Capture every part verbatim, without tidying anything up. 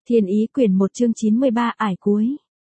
Thiên Ý quyển một chương chín mươi ba ải cuối.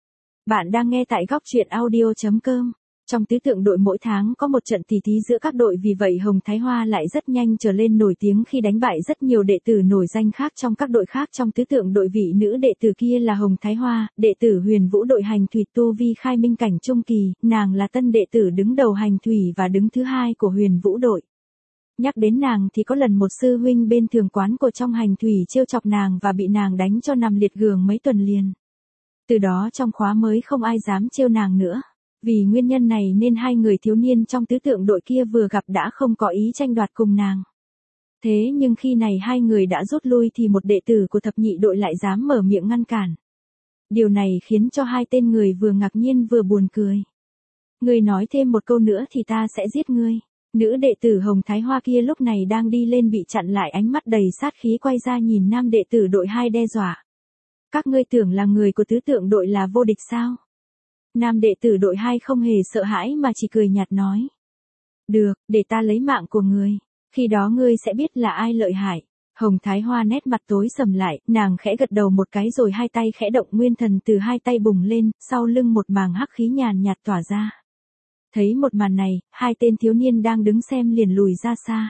Bạn đang nghe tại góc truyện audio chấm com. Trong tứ tượng đội mỗi tháng có một trận tỷ thí giữa các đội, vì vậy Hồng Thái Hoa lại rất nhanh trở lên nổi tiếng khi đánh bại rất nhiều đệ tử nổi danh khác trong các đội khác. Trong tứ tượng đội, vị nữ đệ tử kia là Hồng Thái Hoa, đệ tử Huyền Vũ đội hành thủy, tu vi khai minh cảnh trung kỳ, nàng là tân đệ tử đứng đầu hành thủy và đứng thứ hai của Huyền Vũ đội. Nhắc đến nàng thì có lần một sư huynh bên thường quán của trong hành thủy trêu chọc nàng và bị nàng đánh cho nằm liệt giường mấy tuần liền. Từ đó trong khóa mới không ai dám trêu nàng nữa. Vì nguyên nhân này nên hai người thiếu niên trong tứ tượng đội kia vừa gặp đã không có ý tranh đoạt cùng nàng. Thế nhưng khi này hai người đã rút lui thì một đệ tử của thập nhị đội lại dám mở miệng ngăn cản. Điều này khiến cho hai tên người vừa ngạc nhiên vừa buồn cười. Ngươi nói thêm một câu nữa thì ta sẽ giết ngươi. Nữ đệ tử Hồng Thái Hoa kia lúc này đang đi lên bị chặn lại, ánh mắt đầy sát khí quay ra nhìn nam đệ tử đội hai đe dọa. Các ngươi tưởng là người của tứ tượng đội là vô địch sao? Nam đệ tử đội hai không hề sợ hãi mà chỉ cười nhạt nói. Được, để ta lấy mạng của ngươi. Khi đó ngươi sẽ biết là ai lợi hại. Hồng Thái Hoa nét mặt tối sầm lại, nàng khẽ gật đầu một cái rồi hai tay khẽ động, nguyên thần từ hai tay bùng lên, sau lưng một màng hắc khí nhàn nhạt tỏa ra. Thấy một màn này, hai tên thiếu niên đang đứng xem liền lùi ra xa.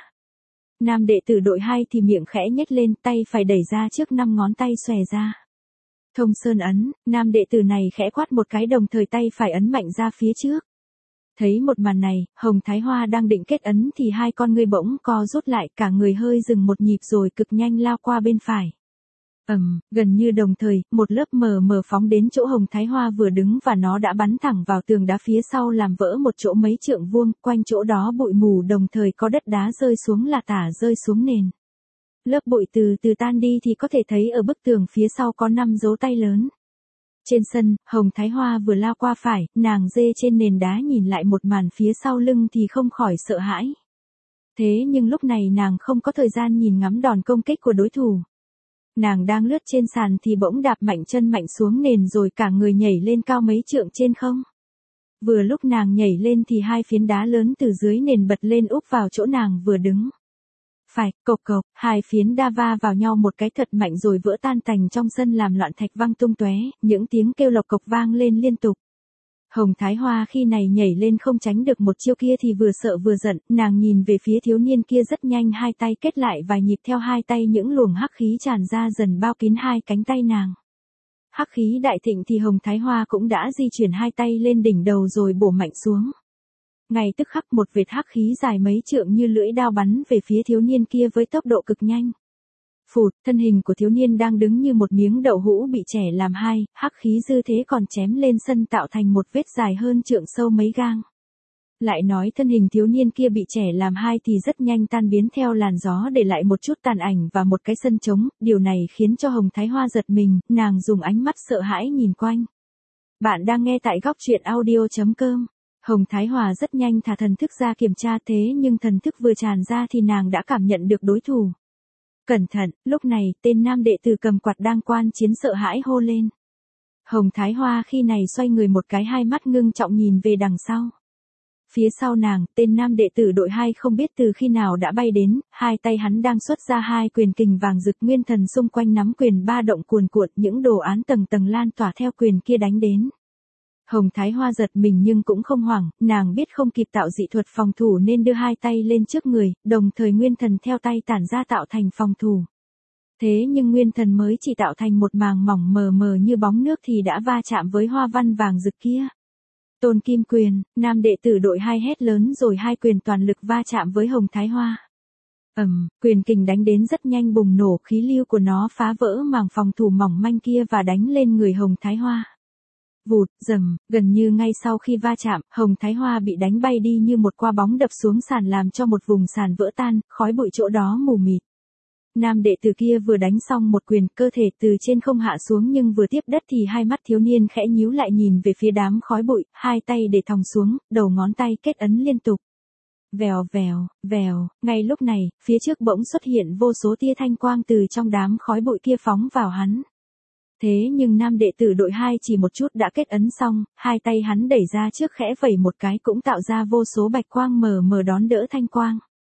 Nam đệ tử đội hai thì miệng khẽ nhếch lên, tay phải đẩy ra trước, năm ngón tay xòe ra. Thông Sơn ấn, nam đệ tử này khẽ quát một cái, đồng thời tay phải ấn mạnh ra phía trước. Thấy một màn này, Hồng Thái Hoa đang định kết ấn thì hai con ngươi bỗng co rút lại, cả người hơi dừng một nhịp rồi cực nhanh lao qua bên phải. Ầm, um, gần như đồng thời, một lớp mờ mờ phóng đến chỗ Hồng Thái Hoa vừa đứng và nó đã bắn thẳng vào tường đá phía sau làm vỡ một chỗ mấy trượng vuông, quanh chỗ đó bụi mù, đồng thời có đất đá rơi xuống lả tả rơi xuống nền. Lớp bụi từ từ tan đi thì có thể thấy ở bức tường phía sau có năm dấu tay lớn. Trên sân, Hồng Thái Hoa vừa lao qua phải, nàng dê trên nền đá nhìn lại một màn phía sau lưng thì không khỏi sợ hãi. Thế nhưng lúc này nàng không có thời gian nhìn ngắm đòn công kích của đối thủ. Nàng đang lướt trên sàn thì bỗng đạp mạnh chân mạnh xuống nền rồi cả người nhảy lên cao mấy trượng trên không. Vừa lúc nàng nhảy lên thì hai phiến đá lớn từ dưới nền bật lên úp vào chỗ nàng vừa đứng. Phải, cộc cộc, hai phiến đa va vào nhau một cái thật mạnh rồi vỡ tan tành trong sân làm loạn thạch văng tung tóe, những tiếng kêu lộc cộc vang lên liên tục. Hồng Thái Hoa khi này nhảy lên không tránh được một chiêu kia thì vừa sợ vừa giận, nàng nhìn về phía thiếu niên kia rất nhanh, hai tay kết lại vài nhịp, theo hai tay những luồng hắc khí tràn ra dần bao kín hai cánh tay nàng. Hắc khí đại thịnh thì Hồng Thái Hoa cũng đã di chuyển hai tay lên đỉnh đầu rồi bổ mạnh xuống. Ngay tức khắc một vệt hắc khí dài mấy trượng như lưỡi dao bắn về phía thiếu niên kia với tốc độ cực nhanh. Phụt, thân hình của thiếu niên đang đứng như một miếng đậu hũ bị chẻ làm hai, hắc khí dư thế còn chém lên sân tạo thành một vết dài hơn trượng sâu mấy gang. Lại nói thân hình thiếu niên kia bị chẻ làm hai thì rất nhanh tan biến theo làn gió, để lại một chút tàn ảnh và một cái sân trống, điều này khiến cho Hồng Thái Hoa giật mình, nàng dùng ánh mắt sợ hãi nhìn quanh. Bạn đang nghe tại góc truyện audio chấm com. Hồng Thái Hoa rất nhanh thả thần thức ra kiểm tra, thế nhưng thần thức vừa tràn ra thì nàng đã cảm nhận được đối thủ. Cẩn thận, lúc này tên nam đệ tử cầm quạt đang quan chiến sợ hãi hô lên. Hồng Thái Hoa khi này xoay người một cái, hai mắt ngưng trọng nhìn về đằng sau. Phía sau nàng, tên nam đệ tử đội hai không biết từ khi nào đã bay đến, hai tay hắn đang xuất ra hai quyền kình vàng rực, nguyên thần xung quanh nắm quyền ba động cuồn cuộn, những đồ án tầng tầng lan tỏa theo quyền kia đánh đến. Hồng Thái Hoa giật mình nhưng cũng không hoảng, nàng biết không kịp tạo dị thuật phòng thủ nên đưa hai tay lên trước người, đồng thời nguyên thần theo tay tản ra tạo thành phòng thủ. Thế nhưng nguyên thần mới chỉ tạo thành một màng mỏng mờ mờ như bóng nước thì đã va chạm với hoa văn vàng rực kia. Tôn Kim Quyền, nam đệ tử đội hai hét lớn rồi hai quyền toàn lực va chạm với Hồng Thái Hoa. Ầm, um, quyền kình đánh đến rất nhanh, bùng nổ, khí lưu của nó phá vỡ màng phòng thủ mỏng manh kia và đánh lên người Hồng Thái Hoa. Vụt, rầm, gần như ngay sau khi va chạm, Hồng Thái Hoa bị đánh bay đi như một quả bóng đập xuống sàn làm cho một vùng sàn vỡ tan, khói bụi chỗ đó mù mịt. Nam đệ tử kia vừa đánh xong một quyền, cơ thể từ trên không hạ xuống nhưng vừa tiếp đất thì hai mắt thiếu niên khẽ nhíu lại nhìn về phía đám khói bụi, hai tay để thòng xuống, đầu ngón tay kết ấn liên tục. Vèo vèo, vèo, ngay lúc này, phía trước bỗng xuất hiện vô số tia thanh quang từ trong đám khói bụi kia phóng vào hắn. Thế nhưng nam đệ tử đội hai chỉ một chút đã kết ấn xong, hai tay hắn đẩy ra trước khẽ vẩy một cái cũng tạo ra vô số bạch quang mờ mờ đón đỡ thanh quang.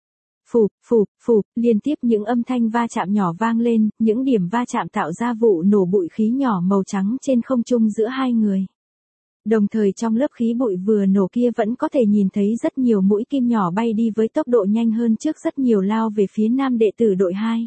phụp, phụp, phụp, liên tiếp những âm thanh va chạm nhỏ vang lên, những điểm va chạm tạo ra vụ nổ bụi khí nhỏ màu trắng trên không trung giữa hai người. Đồng thời trong lớp khí bụi vừa nổ kia vẫn có thể nhìn thấy rất nhiều mũi kim nhỏ bay đi với tốc độ nhanh hơn trước rất nhiều lao về phía nam đệ tử đội hai.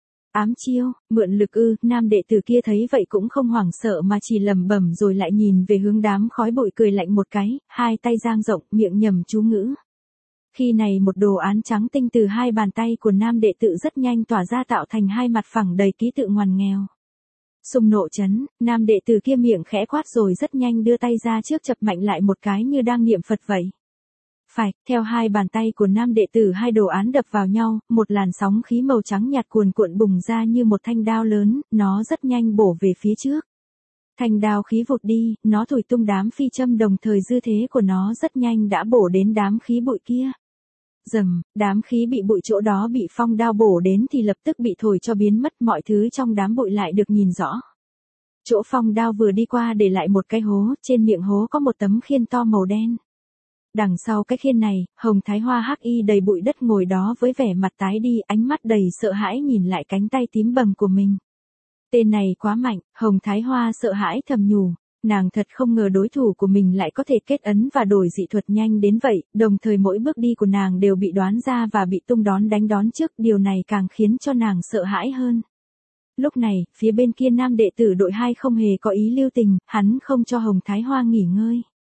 Ám chiêu, mượn lực ư, nam đệ tử kia thấy vậy cũng không hoảng sợ mà chỉ lẩm bẩm rồi lại nhìn về hướng đám khói bụi cười lạnh một cái, hai tay dang rộng, miệng nhầm chú ngữ. Khi này một đồ án trắng tinh từ hai bàn tay của nam đệ tử rất nhanh tỏa ra tạo thành hai mặt phẳng đầy ký tự ngoằn nghèo. Xung nộ chấn, nam đệ tử kia miệng khẽ quát rồi rất nhanh đưa tay ra trước chập mạnh lại một cái như đang niệm Phật vậy. Phải, theo hai bàn tay của nam đệ tử hai đồ án đập vào nhau, một làn sóng khí màu trắng nhạt cuồn cuộn bùng ra như một thanh đao lớn, nó rất nhanh bổ về phía trước. Thanh đao khí vụt đi, nó thổi tung đám phi châm đồng thời dư thế của nó rất nhanh đã bổ đến đám khí bụi kia. Rầm, đám khí bị bụi chỗ đó bị phong đao bổ đến thì lập tức bị thổi cho biến mất, mọi thứ trong đám bụi lại được nhìn rõ. Chỗ phong đao vừa đi qua để lại một cái hố, trên miệng hố có một tấm khiên to màu đen. Đằng sau cái khiên này, Hồng Thái Hoa hắc y đầy bụi đất ngồi đó với vẻ mặt tái đi, ánh mắt đầy sợ hãi nhìn lại cánh tay tím bầm của mình. Tên này quá mạnh, Hồng Thái Hoa sợ hãi thầm nhủ. Nàng thật không ngờ đối thủ của mình lại có thể kết ấn và đổi dị thuật nhanh đến vậy, đồng thời mỗi bước đi của nàng đều bị đoán ra và bị tung đón đánh đón trước, điều này càng khiến cho nàng sợ hãi hơn. Lúc này, phía bên kia nam đệ tử đội hai không hề có ý lưu tình, hắn không cho Hồng Thái Hoa nghỉ ngơi.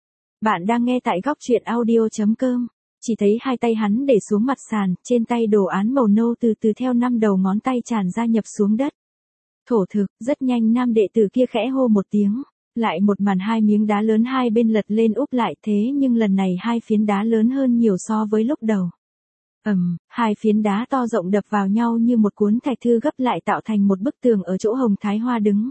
Bạn đang nghe tại góc truyện audio chấm com, chỉ thấy hai tay hắn để xuống mặt sàn, trên tay đồ án màu nâu từ từ theo năm đầu ngón tay tràn ra nhập xuống đất. Thổ thực, rất nhanh nam đệ tử kia khẽ hô một tiếng. Lại một màn hai miếng đá lớn hai bên lật lên úp lại thế nhưng lần này hai phiến đá lớn hơn nhiều so với lúc đầu. Ầm, um, hai phiến đá to rộng đập vào nhau như một cuốn thạch thư gấp lại tạo thành một bức tường ở chỗ Hồng Thái Hoa đứng.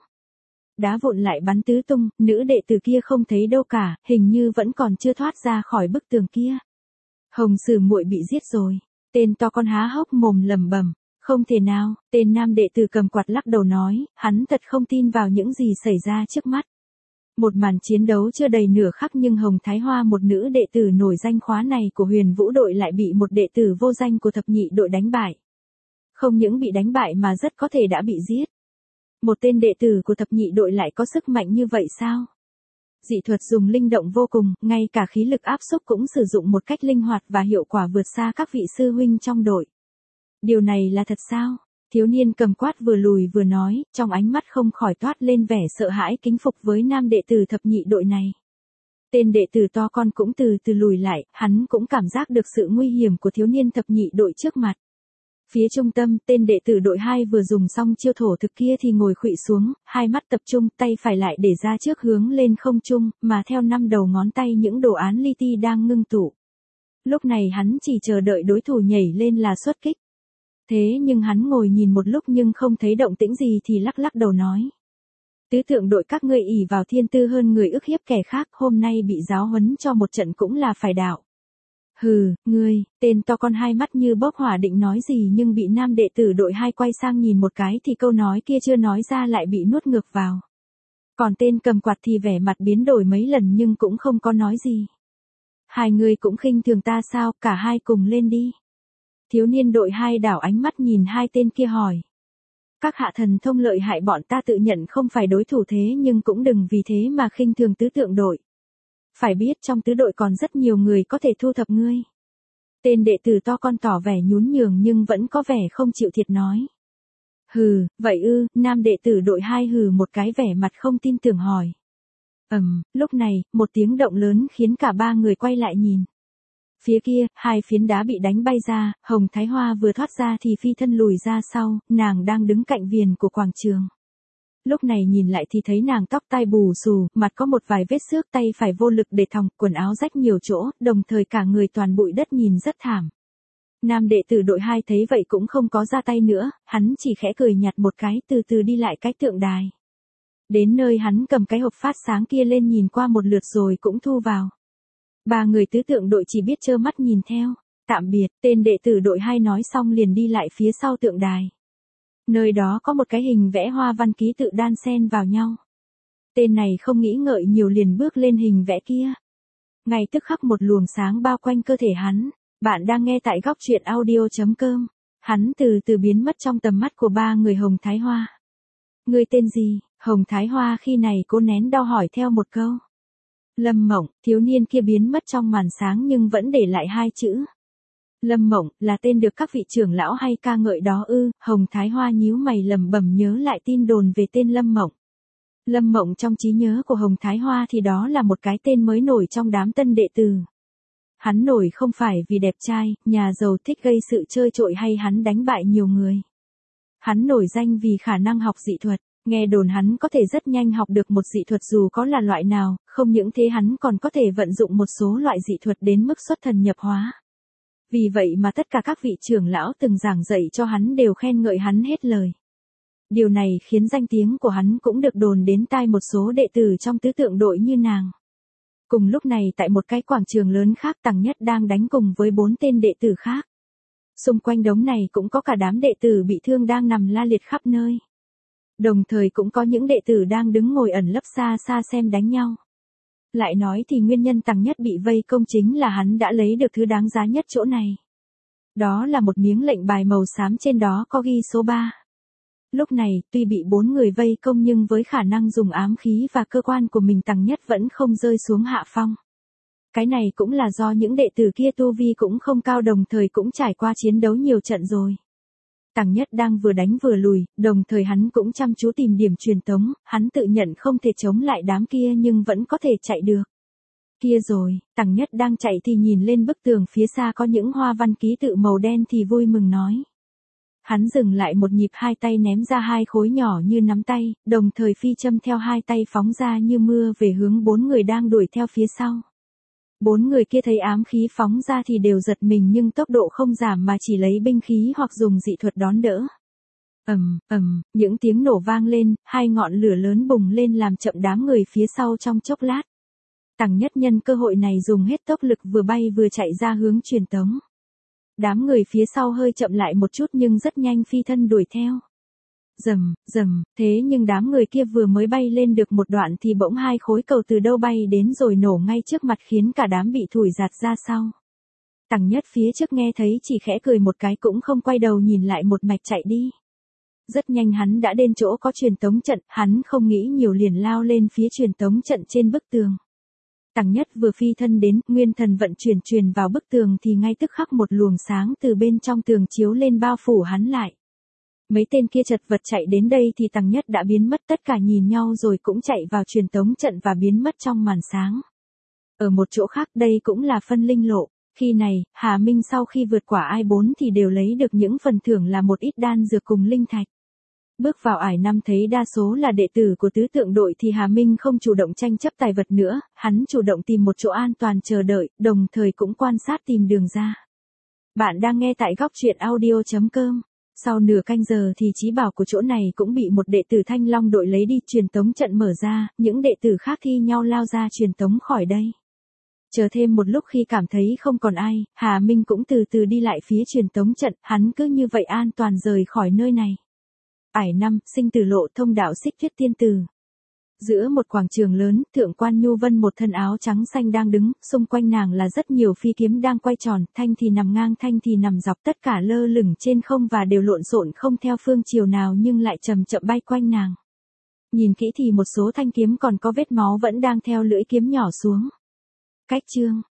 Đá vụn lại bắn tứ tung, nữ đệ tử kia không thấy đâu cả, hình như vẫn còn chưa thoát ra khỏi bức tường kia. Hồng Sử muội bị giết rồi. Tên to con há hốc mồm lẩm bẩm. Không thể nào, tên nam đệ tử cầm quạt lắc đầu nói, hắn thật không tin vào những gì xảy ra trước mắt. Một màn chiến đấu chưa đầy nửa khắc nhưng Hồng Thái Hoa, một nữ đệ tử nổi danh khóa này của Huyền Vũ đội, lại bị một đệ tử vô danh của thập nhị đội đánh bại. Không những bị đánh bại mà rất có thể đã bị giết. Một tên đệ tử của thập nhị đội lại có sức mạnh như vậy sao? Dị thuật dùng linh động vô cùng, ngay cả khí lực áp xúc cũng sử dụng một cách linh hoạt và hiệu quả vượt xa các vị sư huynh trong đội. Điều này là thật sao? Thiếu niên cầm quát vừa lùi vừa nói, trong ánh mắt không khỏi toát lên vẻ sợ hãi kính phục với nam đệ tử thập nhị đội này. Tên đệ tử to con cũng từ từ lùi lại, hắn cũng cảm giác được sự nguy hiểm của thiếu niên thập nhị đội trước mặt. Phía trung tâm, tên đệ tử đội hai vừa dùng xong chiêu thổ thực kia thì ngồi khuỵu xuống, hai mắt tập trung, tay phải lại để ra trước hướng lên không trung, mà theo năm đầu ngón tay những đồ án li ti đang ngưng tụ. Lúc này hắn chỉ chờ đợi đối thủ nhảy lên là xuất kích. Thế nhưng hắn ngồi nhìn một lúc nhưng không thấy động tĩnh gì thì lắc lắc đầu nói. Tứ thượng đội các ngươi ỷ vào thiên tư hơn người ức hiếp kẻ khác, hôm nay bị giáo huấn cho một trận cũng là phải đạo. Hừ, ngươi, tên to con hai mắt như bốc hỏa định nói gì nhưng bị nam đệ tử đội hai quay sang nhìn một cái thì câu nói kia chưa nói ra lại bị nuốt ngược vào. Còn tên cầm quạt thì vẻ mặt biến đổi mấy lần nhưng cũng không có nói gì. Hai người cũng khinh thường ta sao, cả hai cùng lên đi. Thiếu niên đội hai đảo ánh mắt nhìn hai tên kia hỏi. Các hạ thần thông lợi hại bọn ta tự nhận không phải đối thủ thế nhưng cũng đừng vì thế mà khinh thường tứ tượng đội. Phải biết trong tứ đội còn rất nhiều người có thể thu thập ngươi. Tên đệ tử to con tỏ vẻ nhún nhường nhưng vẫn có vẻ không chịu thiệt nói. Hừ, vậy ư, nam đệ tử đội hai hừ một cái vẻ mặt không tin tưởng hỏi. Ầm, um, lúc này, một tiếng động lớn khiến cả ba người quay lại nhìn. Phía kia, hai phiến đá bị đánh bay ra, Hồng Thái Hoa vừa thoát ra thì phi thân lùi ra sau, nàng đang đứng cạnh viền của quảng trường. Lúc này nhìn lại thì thấy nàng tóc tai bù xù, mặt có một vài vết xước, tay phải vô lực để thòng, quần áo rách nhiều chỗ, đồng thời cả người toàn bụi đất nhìn rất thảm. Nam đệ tử đội hai thấy vậy cũng không có ra tay nữa, hắn chỉ khẽ cười nhạt một cái từ từ đi lại cái tượng đài. Đến nơi hắn cầm cái hộp phát sáng kia lên nhìn qua một lượt rồi cũng thu vào. Ba người tứ tượng đội chỉ biết trơ mắt nhìn theo. Tạm biệt, tên đệ tử đội hai nói xong liền đi lại phía sau tượng đài. Nơi đó có một cái hình vẽ hoa văn ký tự đan xen vào nhau. Tên này không nghĩ ngợi nhiều liền bước lên hình vẽ kia. Ngay tức khắc một luồng sáng bao quanh cơ thể hắn. Bạn đang nghe tại góc truyện audio.com. Hắn từ từ biến mất trong tầm mắt của ba người Hồng Thái Hoa. Ngươi tên gì? Hồng Thái Hoa khi này cố nén đau hỏi theo một câu. Lâm Mộng. Thiếu niên kia biến mất trong màn sáng nhưng vẫn để lại hai chữ. Lâm Mộng, là tên được các vị trưởng lão hay ca ngợi đó ư? Hồng Thái Hoa nhíu mày lẩm bẩm nhớ lại tin đồn về tên Lâm Mộng. Lâm Mộng trong trí nhớ của Hồng Thái Hoa thì đó là một cái tên mới nổi trong đám tân đệ tử. Hắn nổi không phải vì đẹp trai, nhà giàu thích gây sự chơi trội hay hắn đánh bại nhiều người. Hắn nổi danh vì khả năng học dị thuật, nghe đồn hắn có thể rất nhanh học được một dị thuật dù có là loại nào, không những thế hắn còn có thể vận dụng một số loại dị thuật đến mức xuất thần nhập hóa. Vì vậy mà tất cả các vị trưởng lão từng giảng dạy cho hắn đều khen ngợi hắn hết lời. Điều này khiến danh tiếng của hắn cũng được đồn đến tai một số đệ tử trong tứ tượng đội như nàng. Cùng lúc này tại một cái quảng trường lớn khác Tằng Nhất đang đánh cùng với bốn tên đệ tử khác. Xung quanh đống này cũng có cả đám đệ tử bị thương đang nằm la liệt khắp nơi. Đồng thời cũng có những đệ tử đang đứng ngồi ẩn lấp xa xa xem đánh nhau. Lại nói thì nguyên nhân Tằng Nhất bị vây công chính là hắn đã lấy được thứ đáng giá nhất chỗ này. Đó là một miếng lệnh bài màu xám trên đó có ghi số ba. Lúc này, tuy bị bốn người vây công nhưng với khả năng dùng ám khí và cơ quan của mình Tằng Nhất vẫn không rơi xuống hạ phong. Cái này cũng là do những đệ tử kia tu vi cũng không cao đồng thời cũng trải qua chiến đấu nhiều trận rồi. Tằng Nhất đang vừa đánh vừa lùi, đồng thời hắn cũng chăm chú tìm điểm truyền tống, hắn tự nhận không thể chống lại đám kia nhưng vẫn có thể chạy được. Kia rồi, Tằng Nhất đang chạy thì nhìn lên bức tường phía xa có những hoa văn ký tự màu đen thì vui mừng nói. Hắn dừng lại một nhịp hai tay ném ra hai khối nhỏ như nắm tay, đồng thời phi châm theo hai tay phóng ra như mưa về hướng bốn người đang đuổi theo phía sau. Bốn người kia thấy ám khí phóng ra thì đều giật mình nhưng tốc độ không giảm mà chỉ lấy binh khí hoặc dùng dị thuật đón đỡ. Ầm, ầm, những tiếng nổ vang lên, hai ngọn lửa lớn bùng lên làm chậm đám người phía sau trong chốc lát. Tằng Nhất nhân cơ hội này dùng hết tốc lực vừa bay vừa chạy ra hướng truyền tống. Đám người phía sau hơi chậm lại một chút nhưng rất nhanh phi thân đuổi theo. Rầm, rầm, thế nhưng đám người kia vừa mới bay lên được một đoạn thì bỗng hai khối cầu từ đâu bay đến rồi nổ ngay trước mặt khiến cả đám bị thủi giạt ra sau. Tằng Nhất phía trước nghe thấy chỉ khẽ cười một cái cũng không quay đầu nhìn lại một mạch chạy đi. Rất nhanh hắn đã đến chỗ có truyền tống trận, hắn không nghĩ nhiều liền lao lên phía truyền tống trận trên bức tường. Tằng Nhất vừa phi thân đến, nguyên thần vận chuyển truyền vào bức tường thì ngay tức khắc một luồng sáng từ bên trong tường chiếu lên bao phủ hắn lại. Mấy tên kia chật vật chạy đến đây thì Tằng Nhất đã biến mất, tất cả nhìn nhau rồi cũng chạy vào truyền tống trận và biến mất trong màn sáng. Ở một chỗ khác đây cũng là phân linh lộ, khi này, Hà Minh sau khi vượt quả ai bốn thì đều lấy được những phần thưởng là một ít đan dược cùng linh thạch. Bước vào ải năm thấy đa số là đệ tử của tứ tượng đội thì Hà Minh không chủ động tranh chấp tài vật nữa, hắn chủ động tìm một chỗ an toàn chờ đợi, đồng thời cũng quan sát tìm đường ra. Bạn đang nghe tại góc truyện audio.com. Sau nửa canh giờ thì trí bảo của chỗ này cũng bị một đệ tử Thanh Long đội lấy đi, truyền tống trận mở ra, những đệ tử khác thi nhau lao ra truyền tống khỏi đây. Chờ thêm một lúc khi cảm thấy không còn ai, Hà Minh cũng từ từ đi lại phía truyền tống trận, hắn cứ như vậy an toàn rời khỏi nơi này. Ải năm, sinh tử lộ thông đạo Xích Tuyết Tiên Tử. Giữa một quảng trường lớn, Thượng quan Nhu Vân một thân áo trắng xanh đang đứng, xung quanh nàng là rất nhiều phi kiếm đang quay tròn, thanh thì nằm ngang thanh thì nằm dọc, tất cả lơ lửng trên không và đều lộn xộn không theo phương chiều nào nhưng lại chậm chậm bay quanh nàng. Nhìn kỹ thì một số thanh kiếm còn có vết máu vẫn đang theo lưỡi kiếm nhỏ xuống. Cách chương,